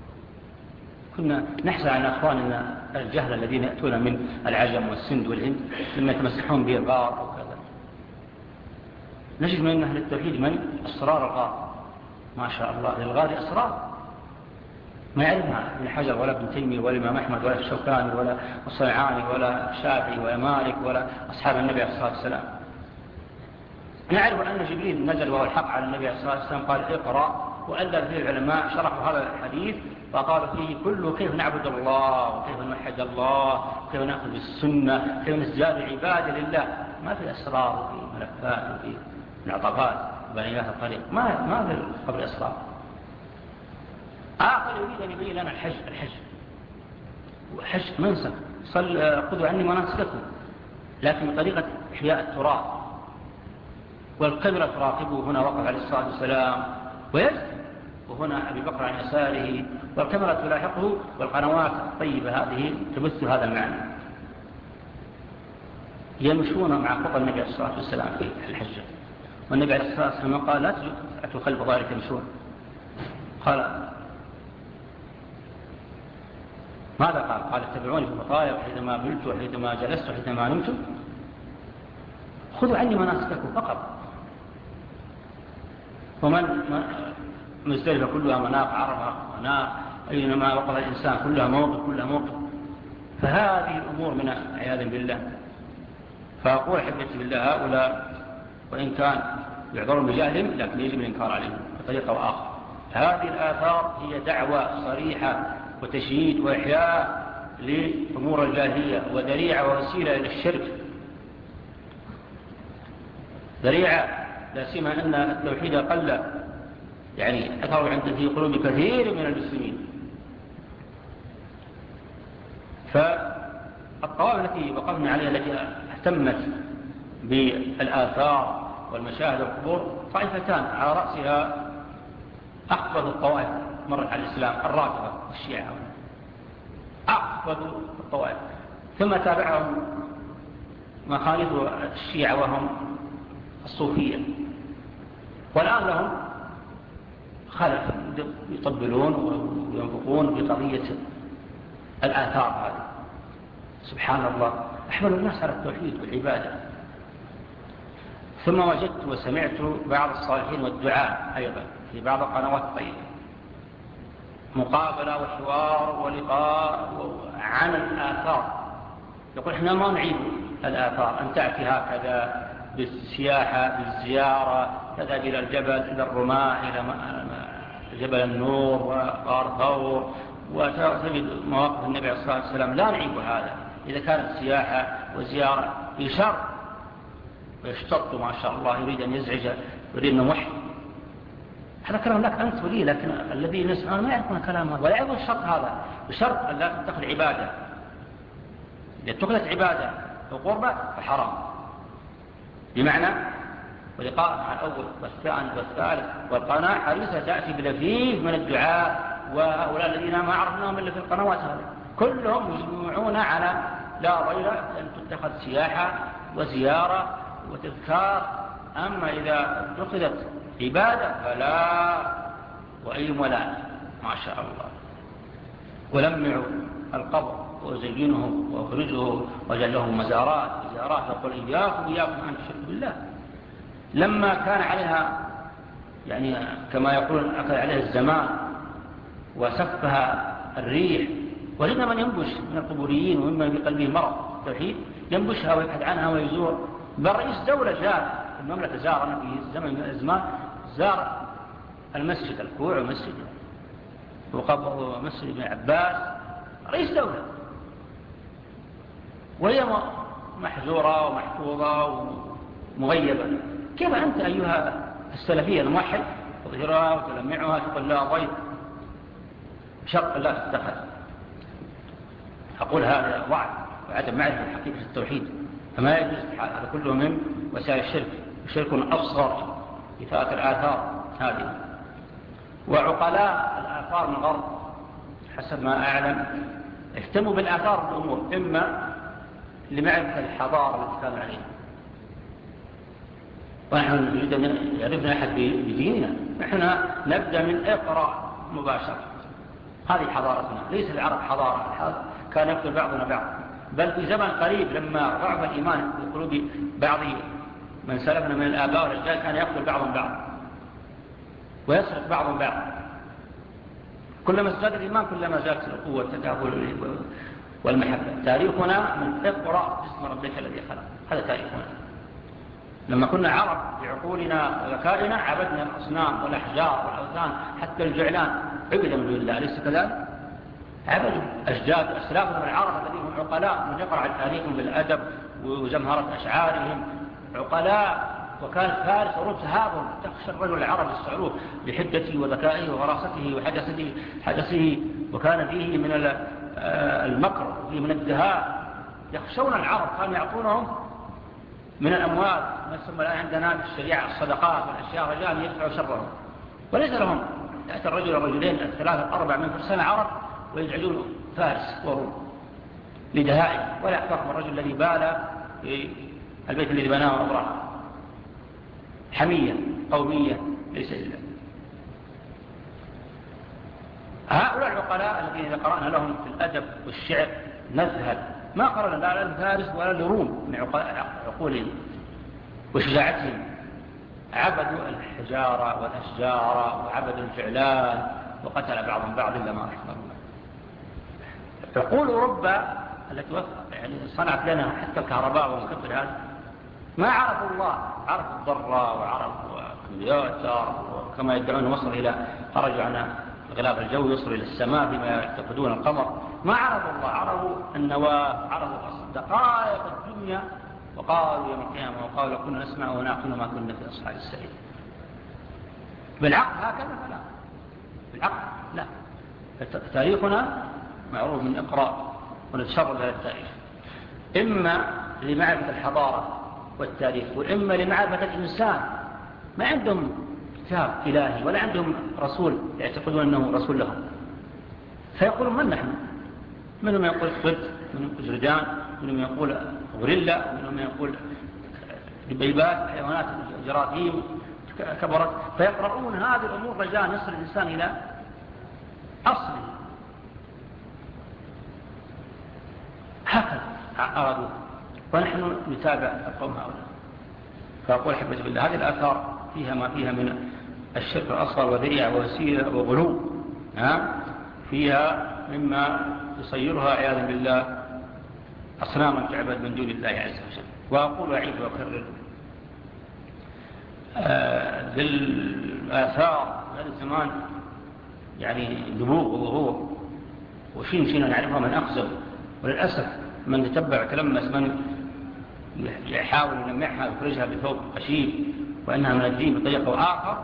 B: كنا نحسى عن أخواننا الجهل الذين يأتون من العجم والسند والهند لما يتمسحون به الغار وكذا. نجد من أهل التوحيد من أسرار الغار. ما شاء الله للغار أسرار ما يعرفها ابن حجر ولا ابن تيمية ولا الإمام أحمد ولا الشوكاني ولا الصنعاني ولا الشافعي ولا مالك ولا أصحاب النبي عليه الصلاة والسلام. نعرف أن جبريل نزل وهو الحق على النبي صلى الله عليه وسلم قال اقرأ، وألف فيه العلماء شرحوا هذا الحديث فقالوا فيه كله كيف نعبد الله وكيف نوحد الله وكيف نأخذ السنة كيف نزداد عبادة لله. ما في أسرار وفي ملفات وفي معطفات وبنيات الطريق، ما ما في قبل أسرار. آخر يريد أن يبين لنا الحج الحج وحج منسك صل خذوا عني مناسككم، لكن بطريقة إحياء التراث. والقبلة تراقبه، هنا وقف عليه الصلاة والسلام ويسجد، وهنا أبي بكر عن يساره، والكاميرا تلاحقه، والقنوات الطيبة هذه تبث هذا المعنى. يمشون مع خطى النبي عليه الصلاة والسلام في الحجة، والنبي عليه الصلاة والسلام قال لا تأتوا خلف ذلك يمشون. قال ماذا قال؟ قال اتبعوني في المطايا وحيثما بلت وحيثما جلست وحيثما نمت، خذوا عني مناسككم فقط. ومن مزدلفة كلها مناق، عرفة مناق، أينما وقف الإنسان كلها موقف كلها موقف. فهذه الأمور من عياذ بالله. فأقول حبيتي بالله هؤلاء وإن كان يعذرون بجهلهم لكن يجب الإنكار عليهم بطريقة وآخر. هذه الآثار هي دعوة صريحة وتشييد وإحياء لأمور الجاهلية، وذريعة ووسيلة إلى الشرك، ذريعة لا سيما أن التوحيد قل يعني أثر عند في قلوب كثير من المسلمين. فالطوائف التي وقفنا عليها التي اهتمت بالآثار والمشاهد والقبور طائفتان على رأسها أحفظ الطوائف مرت على الإسلام الرافضة والشيعة، أحفظ الطوائف، ثم تابعهم مخالف الشيعة وهم الصوفية، والآن لهم خلف يطبلون وينفقون في قضية الآثار هذه. سبحان الله، أحمل الناس على التوحيد والعبادة. ثم وجدت وسمعت بعض الصالحين والدعاء أيضا في بعض القنوات الطيبة مقابلة وحوار ولقاء عن الآثار. يقول إحنا ما نعيد الآثار، أن تأتي هكذا بالسياحة بالزيارة، تذهب إلى الجبل إلى الرماة إلى جبل النور وغار ثور وتجد مواقف النبي عليه الصلاة والسلام. لا نعيب هذا إذا كانت سياحة وزيارة في شر ويشتط ما شاء الله يريد أن يزعج يريد أن يوحي. هذا كلام لك أنت ولي، لكن الذي يسمعون ما يعرفون كلام هذا ولا يعرفون الشرط هذا. بشرط أن لا تتخذ عبادة، إذا اتخذت عبادة وقربة فحرام. بمعنى ولقاء مع الأول والثاني والثالث والقناة حريصة تأتي بلفيف من الدعاء، وهؤلاء الذين ما عرفناهم إلا في القنوات هذه كلهم يجمعون على لا ضير أن تتخذ سياحة وزيارة وتذكار. أما إذا اتخذت عبادة فلا وأي ولا ما شاء الله. ولمعوا القبر وزينه وأخرجه وجعله مزارات زيارات، يقول إياكم إياكم أن تشركوا بالله. لما كان عليها يعني كما يقولون أكل عليها الزمان وسفها الريح، وجدنا من ينبش من القبوريين ومما في قلبه مرض التوحيد ينبشها ويبحث عنها ويزور. بل رئيس دولة جاء المملكة زارنا في زمن من الأزمان، زار المسجد الكوع ومسجد وقبض مسجد ابن عباس، رئيس دولة، وهي محجورة ومحفوظة ومغيبة. كيف أنت أيها السلفية الموحد تظهرها وتلمعها تقول لا ضيف شرط لا تتخذ؟ أقول هذا وعد وعدم معرفة حقيقة التوحيد، فما يجوز هذا كله من وسائل الشرك، شرك أصغر إثارة الآثار هذه. وعقلاء الآثار من الغرب حسب ما أعلم اهتموا بالآثار الأمور، إما لمعرفة الحضارة التي كانوا عليها، ونحن نريد أن يعرفنا أحد بديننا، نحن نبدأ من اقرأ مباشرة. هذه حضارتنا، ليس العرب حضارة كان يقتل بعضنا بعض، بل في زمن قريب لما ضعف الإيمان في قلوب بعض من سلفنا من الآباء والرجال كان يقتل بعضهم بعض ويسرق بعضهم بعض. كلما ازداد الإيمان كلما زادت القوة والتكافل والمحبة. تاريخنا من اقرأ باسم ربك الذي خلق، هذا تاريخنا. لما كنا عرب بعقولنا وذكائنا عبدنا الأصنام والأحجار والأوثان، حتى الجعلان عبد من دون الله، أليس كذلك؟ عبدوا أجداد أسلافنا من العرب الذين هم عقلاء، من يقرأ تاريخهم بالأدب وجمهرة أشعارهم عقلاء. وكان فارس وروم تهابهم، تخشى الرجل العربي الصعلوك بحدته وذكائه وغراسته وحدثه حدثه، وكان فيه من المكر وفيه من الدهاء. يخشون العرب، كانوا يعطونهم من الأموال ما يسمى الآن عندنا في الشريعة الصدقات والأشياء، رجال يدفعوا شرهم، وليس لهم. يأتي الرجل الرجلين الثلاثة الأربع من فرسان عرب ويجعلون فارس وروم لدهائه، ولا أكثر من الرجل الذي بال في البيت الذي بناه أبراهيم. حمية قومية ليس إلا. هؤلاء العقلاء الذين قرأنا لهم في الأدب والشعر نذهل، ما قرأنا لا للفارس ولا للروم من عقولهم وشجاعتهم. عبدوا الحجارة والأشجار وعبدوا الجعلان وقتل بعضهم بعض إلا ما رحمه الله. عقول أوروبا التي يعني صنعت لنا حتى الكهرباء ومكبر هذا ما عرفوا الله، عرفوا الضرة وعرفوا الكمبيوتر، وكما يدعون وصل إلى خرجوا عن الغلاف الجوي وصلوا إلى السماء بما يعتقدون القمر. ما عرفوا الله، عرفوا النواة، عرفوا دقائق الدنيا، وقالوا يوم القيامة وقالوا كنا نسمع ونعقل ما كنا في أصحاب السعير. بالعقل هكذا فلا، بالعقل لا. تاريخنا معروف من إقراء ونتشرب هذا التاريخ، إما لمعرفة الحضارة والتاريخ، وإما لمعرفة الإنسان. ما عندهم كتاب إلهي ولا عندهم رسول يعتقدون أنه رسول لهم، فيقولون من نحن؟ منهم يقول قرد، منهم جردان، منهم يقول غوريلا، ومنهم يقول دبيبات، حيوانات جراثيم كبرت. فيقرؤون هذه الأمور رجاء يصل الإنسان إلى أصله. هكذا أرادوا، ونحن نتابع القوم هؤلاء. فأقول أحبتي بالله هذه الآثار فيها ما فيها من الشرك الأصغر وذريعة ووسيلة وغلو، فيها مما يصيرها عياذا بالله أصناما تعبد من دون الله عز وجل. وأقول وأعيد وأكرر للآثار هذا الزمان يعني دبوغ وظهور وشين شين نعرفها من أخزب، وللأسف من تتبع تلمس من يحاول يلمعها ويخرجها بثوب قشيب وأنها من الدين بطريقة آخر،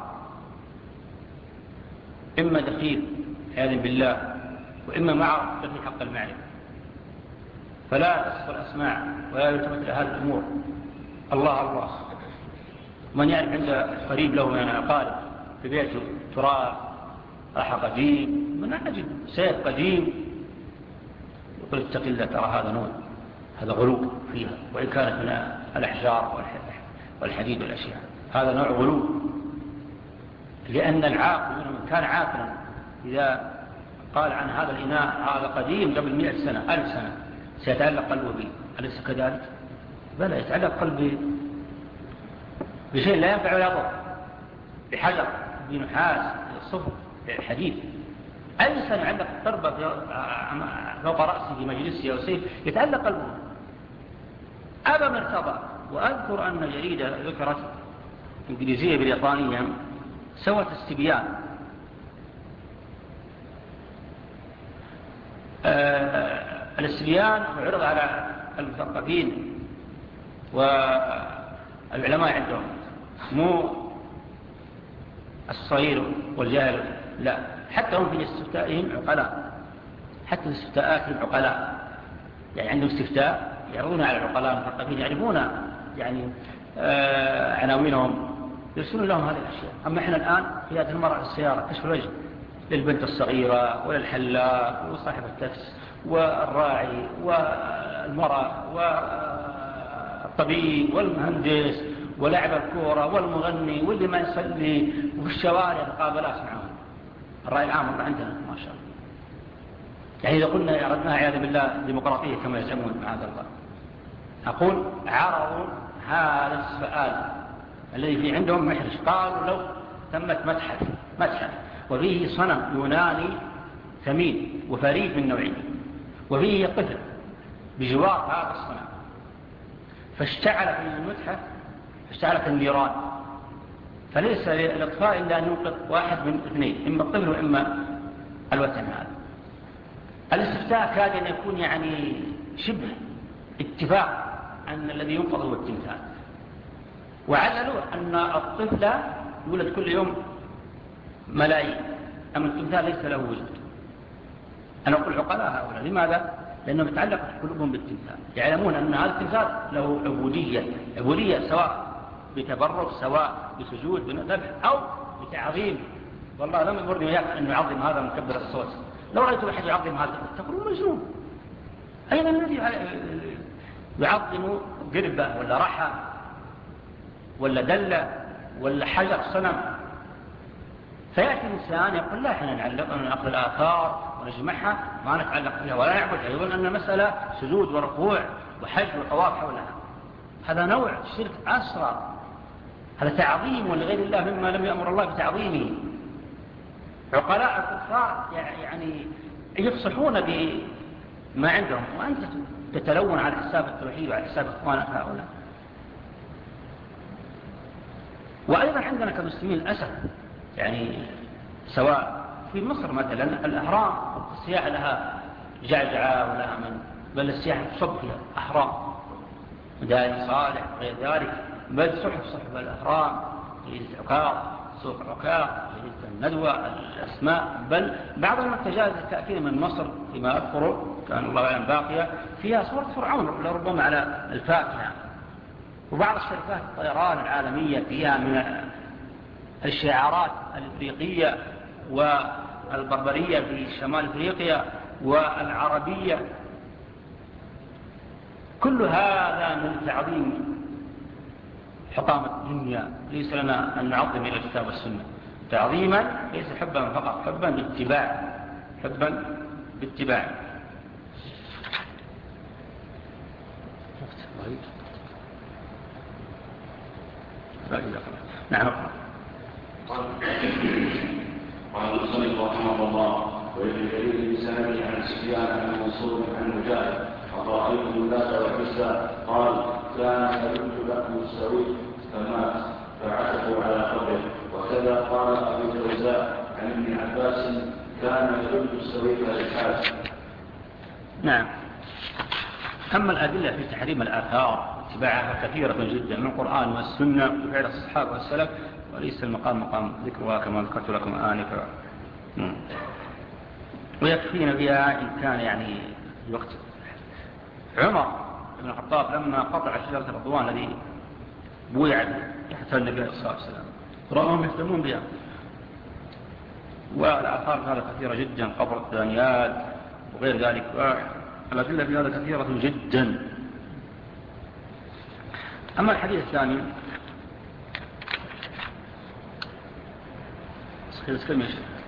B: إما دخيل عياذا بالله، وإما معرفة في حق المعرفة. فلا تصف الأسماع ولا يلتفت إلى هذه الأمور. الله الله، من يعرف عند قريب له من الأقارب في بيته تراب راح قديم، من أجل سيف قديم، يقول اتق الله ترى هذا نور، هذا غلو فيها، وإن كانت من الأحجار والحديد والأشياء، هذا نوع غلو. لأن العاقل منهم كان عاقلا إذا قال عن هذا الإناء هذا قديم قبل مئة سنة ألف سنة سيتعلق قلبه به، أليس كذلك؟ بلى، يتعلق قلبه بشيء لا ينفع ولا يضر، بحجر، بنحاس، بصفر، بحديد. أي إنسان يعلق ضربة فوق رأسه في مجلسه أو سيف يتعلق قلبه. أبا مرتضى. وأذكر أن جريدة ذكرت إنجليزية بريطانية سوت استبيان آه الاستبيان عرض على المثقفين والعلماء عندهم، مو الصغير والجاهل، لا، حتى هم في استفتائهم عقلاء، حتى في استفتاءاتهم عقلاء، يعني عندهم استفتاء يعرضون على العقلاء المثقفين، يعرفون يعني آه عناوينهم، يرسلون لهم هذه الأشياء. أما إحنا الآن في هذه المرأة السيارة كشف الوجه للبنت الصغيرة وللحلاق وصاحب التاكس والراعي والمرأة والطبيب والمهندس ولاعب الكورة والمغني واللي ما يصلي، وفي الشوارع مقابلات معهم. الرأي العام الله عندنا ما شاء الله. يعني إذا قلنا أردناها عياذا بالله ديمقراطية كما يزعمون معاذ الله، أقول عرضوا هذا السؤال الذي في عندهم محرج، قالوا لو تمت متحف متحف وفيه صنم يوناني ثمين وفريد من نوعين وفيه طفل بجوار هذا الصنم، فاشتعل في المتحف اشتعلت النيران، فليس للإطفاء إلا أن ينقذ واحد من اثنين، إما الطفل وإما الوثن هذا. الاستفتاء كاد أن يكون يعني شبه اتفاق أن الذي ينقذ هو التمثال، وعللوا أن الطفل يولد كل يوم ملايين، أما التمثال ليس له وجود. أنا أقول عقلاء هؤلاء، لماذا؟ لأنهم يتعلقت قلوبهم بالتمثال، يعلمون أن هذا التمثال له عبودية، عبودية سواء بتبرك سواء بسجود بذبح أو بتعظيم. والله لم يمرني وياك أن يعظم هذا مكبر الصوت، لو رأيت أحد يعظم هذا تقولون مجنون. أين الذي يعظم قربة ولا رحى ولا دلة ولا حجر صنم؟ فيأتي الإنسان يقول لا، احنا نعلق نأخذ الآثار ونجمعها ما نتعلق فيها ولا نعبدها، يقول أن مسألة سجود وركوع وحج وطواف حولها. هذا نوع شرك أسرى، هذا تعظيم لغير الله مما لم يأمر الله بتعظيمه. عقلاء الكفار يعني يفصحون بما عندهم، وأنت تتلون على حساب التوحيد وعلى حساب إخوانك هؤلاء. وأيضا عندنا كمسلمين للأسف، يعني سواء في مصر مثلا الأهرام السياحة لها جعجعة ولها من، بل السياحة تصب فيها أهرام مدائن صالح وغير ذلك، بل صحف صحف الأهرام، جريدة عكاظ، سوق عكاظ، جريدة الندوة، الأسماء، بل بعض المنتجات تأتي من مصر فيما أذكر كان الله أعلم باقية فيها صورة فرعون لربما على الفاكهة. وبعض الشركات الطيران العالمية فيها من الشعارات الإفريقية والبربرية في شمال إفريقيا والعربية. كل هذا من تعظيم حطام الدنيا. ليس لنا أن نعظم إلى الكتاب والسنة تعظيما، ليس حبا فقط، حبا باتباع، حبا باتباع. نعم.
A: قال المصنف رحمه الله: وابن جرير بسنده عن سفيان عن منصور عن مجاهد أفرأيت اللات والعزى قال كان يرد لكم السويق فمات فعكفوا على قبره. وكذا قال أبو الجوزاء عن ابن عباس كان يرد السويق للحاج.
B: نعم. أما الأدلة في تحريم الآثار اتباعها كثيرة جدا من القرآن والسنة وفعل الصحابة والسلف، وليس المقام مقام ذكرها كما ذكرت لكم آنفا. ويكفينا بها إن كان يعني وقت عمر بن الخطاب لما قطع شجرة الرضوان الذي بويعت تحت النبي صلى الله عليه وسلم رأهم يهتمون بها. والآثار هذا كثيرة جدا، قبر الثانيات وغير ذلك، الأدلة في هذا كثيرة جدا. أما الحديث الثاني اسكلم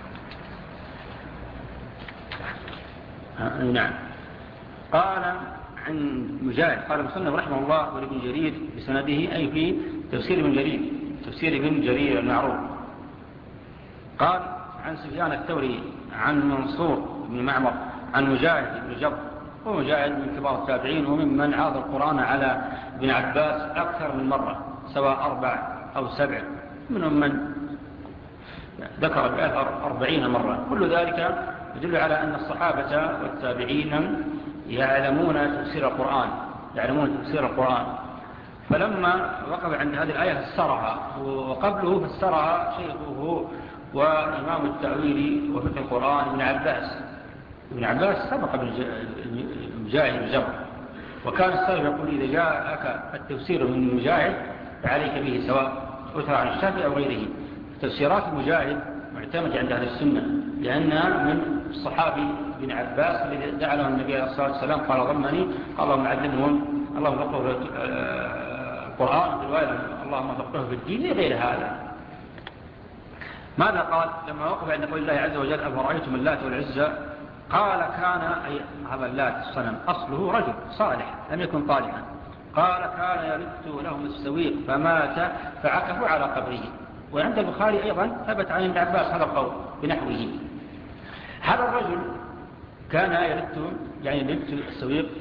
B: نعم. قال عن مجاهد قال المصنف رحمه الله وابن جرير بسنده أي في تفسير ابن جرير تفسير ابن جرير المعروف. قال عن سفيان الثوري عن منصور بن معمر عن مجاهد بن جبر، ومجاهد من كبار التابعين وممن عاض القرآن على ابن عباس أكثر من مرة سواء أربع أو سبع، منهم من ذكر بأثر أربعين مرة. كل ذلك يدل على أن الصحابة والتابعين يعلمون تفسير القرآن يعلمون تفسير القرآن فلما وقف عند هذه الآية فسرها، وقبله فسرها شيخه وإمام التأويل وفقه القرآن ابن عباس. ابن عباس سبق مجاهد الجبر، وكان السلف يقول إذا جاءك التفسير من مجاهد فعليك به سواء أثر عن الشافعي أو غيره. تفسيرات المجاهد معتمدة عند أهل السنة لأنها من الصحابي بن عباس الذي دعا له النبي عليه الصلاة والسلام قال ضمني اللهم علمهم اللهم فقهه القرآن في رواية اللهم فقهه في الدين غير هذا. ماذا قال لما وقف عند قول الله عز وجل أفرأيتم اللات والعزى؟ قال كان أي هذا اللات الصنم أصله رجل صالح لم يكن طالحا، قال كان يرد لهم السويق فمات فعكفوا على قبره. وعند البخاري أيضا ثبت عن ابن عباس هذا القول بنحوه. هذا الرجل كان يرد يعني يرد السويق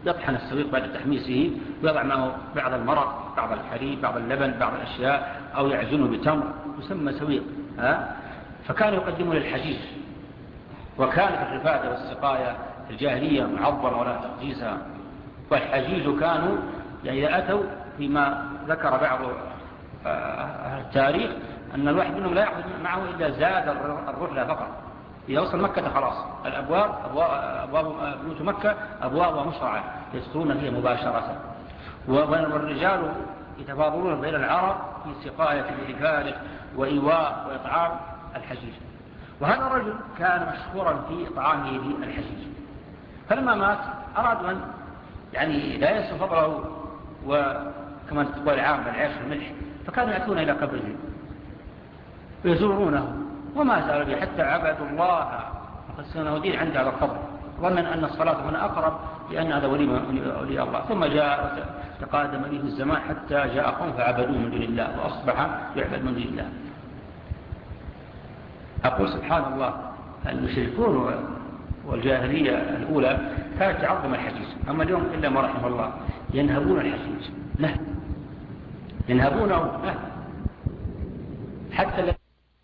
B: يطحن السويق بعد تحميسه ويضع معه بعض المرق، بعض الحليب، بعض اللبن، بعض الأشياء، أو يعجنه بتمر، يسمى سويق. ها؟ فكانوا يقدمون للحجيج. وكانت الرفادة والسقاية في الجاهلية معظمة ولا تقديسها. والحجيج كانوا يعني إذا أتوا فيما ذكر بعض التاريخ أن الواحد منهم لا يأخذ معه إلا زاد الرحلة فقط. إذا وصل مكة خلاص الأبواب أبواب بيوت مكة أبوابها مشرعة يدخلون فيها مباشرة. والرجال يتفاضلون بين العرب في سقاية الرفادة وإيواء وإطعام الحجيج. وهذا الرجل كان مشهورا في إطعامه للحجيج. فلما مات أرادوا أن يعني لا ينسوا فضله وكما تقول العام بالعيش والملح، فكانوا يأتون إلى قبره ويزورونه وما زالوا به حتى عبدوا الله وخصنا دين عند هذا القبر، ظنا أن الصلاة هنا أقرب لأن هذا ولي أولياء الله. ثم جاء وتقادم به الزمان حتى جاء قوم فعبدوه من دون الله وأصبح يعبد من دون الله. أقول سبحان الله، المشركون والجاهلية الأولى كانت تعظم الحجيج، أما اليوم إلا ما رحمه الله ينهبون الحجيج نهب، ينهبونه نهب حتى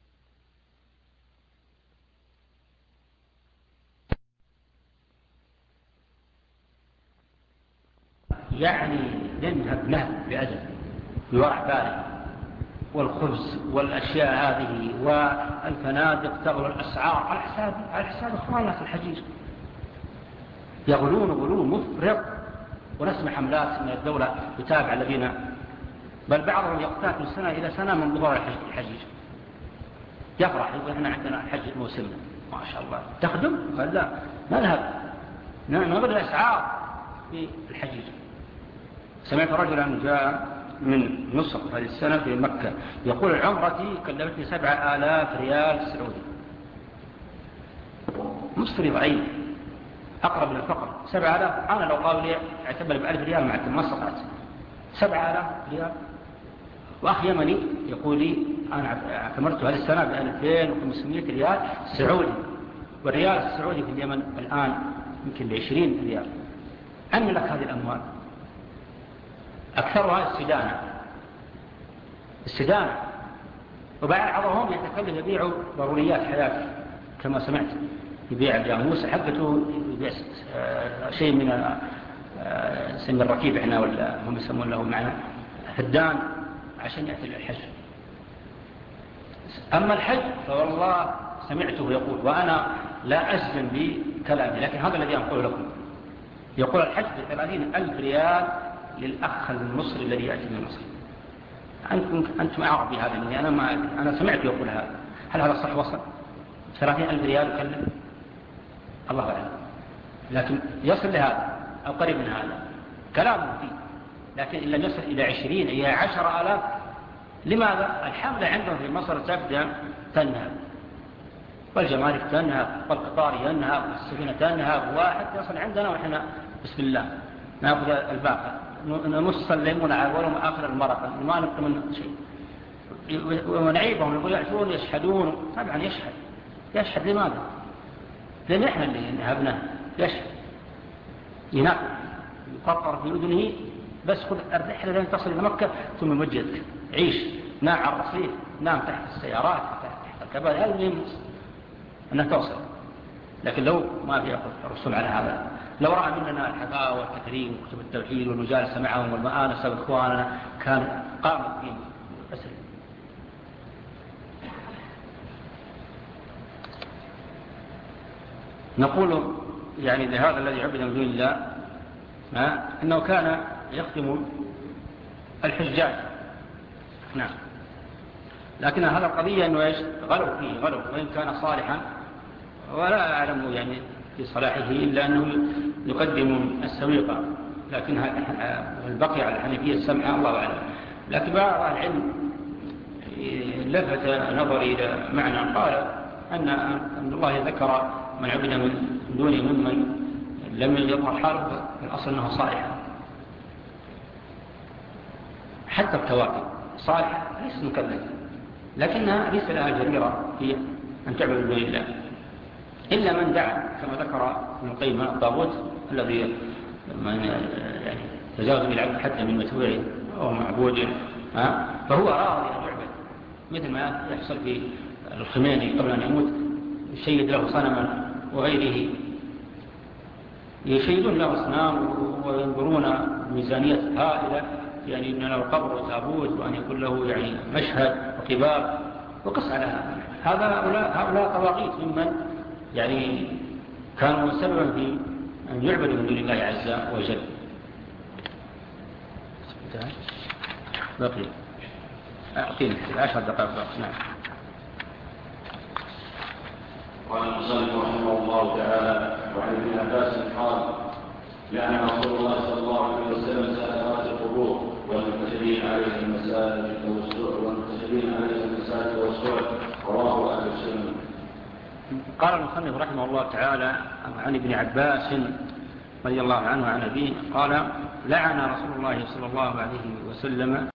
B: يعني ينهب نهب بأدب بورع بارد. والخبز والأشياء هذه والفنادق تغلو الأسعار على حساب على حساب إخواننا في الحجيج، يغلون غلو مفرط. ونسمع حملات من الدولة تتابع الذين بل بعضهم يقتات من سنة إلى سنة من بضاعة الحجيج، يفرح يقول احنا عندنا حج موسمنا ما شاء الله تخدم. قال لا نذهب نغلو الأسعار في الحجيج. سمعت رجلا جاء من مصر هذه السنة في مكة يقول عمرتي كلفتني سبعة آلاف ريال سعودي. مصري ضعيف أقرب للفقر. سبعة آلاف أنا لو قالوا لي اعتبر بألف ريال معك ما استطعت. سبعة آلاف ريال. وأخ يمني يقول لي أنا اعتمرت هذه السنة بألفين وخمسمائة ريال سعودي، والريال السعودي في اليمن الآن يمكن بعشرين ريال. أن لك هذه الأموال أكثرها السدانة السدانة وبعضهم يتكلم يبيع ضروريات حياته كما سمعت، يبيع الجاموس حقته، يبيع شيء من سن الركيب احنا ولا هم يسمون له معنا هدان عشان يأتي الحج. أما الحج فوالله سمعته يقول وأنا لا أجزم بكلامي لكن هذا الذي أقول لكم، يقول الحج بثلاثين ألف ريال للأخ المصري الذي يأتي من مصر. أنتم, أنتم أعرف بهذا مني، أنا, ما أنا سمعت يقول هذا. هل هذا صح وصل؟ ثلاثين ألف ريال يكلم الله أعلم، لكن يصل لهذا أو قريب من هذا كلامه فيه. لكن إن لم يصل إلى عشرين إلى عشر آلاف. لماذا؟ الحملة عندهم في مصر تبدأ تنهب، والجمارك تنهب، والقطار ينهب، والسفينة تنهب، واحد يصل عندنا وإحنا بسم الله نأخذ الباقي نص الليمون على أولهم آخر المرقة ما نبقى من شيء. ونعيبهم يقول يأتون يشهدون. طبعا يشهد يشهد لماذا؟ لأن إحنا اللي نهبناه. يشهد ينام يقطر في أذنه بس خذ الرحلة لين تصل إلى مكة ثم مجدك عيش نام على الرصيف نام تحت السيارات تحت الكبار المهم أنها توصل. لكن لو ما في الرسول على هذا لو رأى مننا الحفاوة والتكريم وكتب التوحيد والمجالسة معهم والمآنسة بإخواننا كان قام الدين أسهل. نقول يعني لهذا الذي عبد من دون الله أنه كان يخدم الحجاج. نعم. لكن هذا القضية أنه غلو فيه غلو وإن كان صالحا ولا أعلم يعني في صلاحه إلا أنه يقدم السويقة، لكن البقي على الحنفية السمعة الله أعلم. لكن بعض العلم لفت نظري إلى معنى قال أن, أن الله ذكر من عبد من دونه ممن لم يظهر حاله في الأصل أنه صالحا. حتى الكواكب صالحة ليس مكلفة لكنها ليس لها جريرة في أن تعبد من دون الله إلا من دعا كما ذكر ابن القيم الطاغوت الذي من يعني تجاوز بالعبد حتى من متبوع أو معبود فهو راضي أن يعبد، مثل ما يحصل في الخميني قبل أن يموت يشيد له صنما وغيره يشيدون له أصنام وينظرون ميزانية هائلة يعني يبنى له قبر وتابوت وأن يكون له يعني مشهد وقباب وقص على هذا. هؤلاء طواغيت ممن يعني كانوا سببا في أن يعبدوا من دون الله عز وجل. بقي أعطيني عشر دقائق. نعم.
A: قال المصنف رحمه الله تعالى: وعن ابن عباس قال: لعن رسول الله صلى الله عليه وسلم سائرات القبور والمتخذين عليه المساجد والمتخذين عليه المساجد والسوق. رواه أهل السنن.
B: قال المصنف رحمه الله تعالى عن ابن عباس رضي الله عنه عن أبيه قال: لعن رسول الله صلى الله عليه وسلم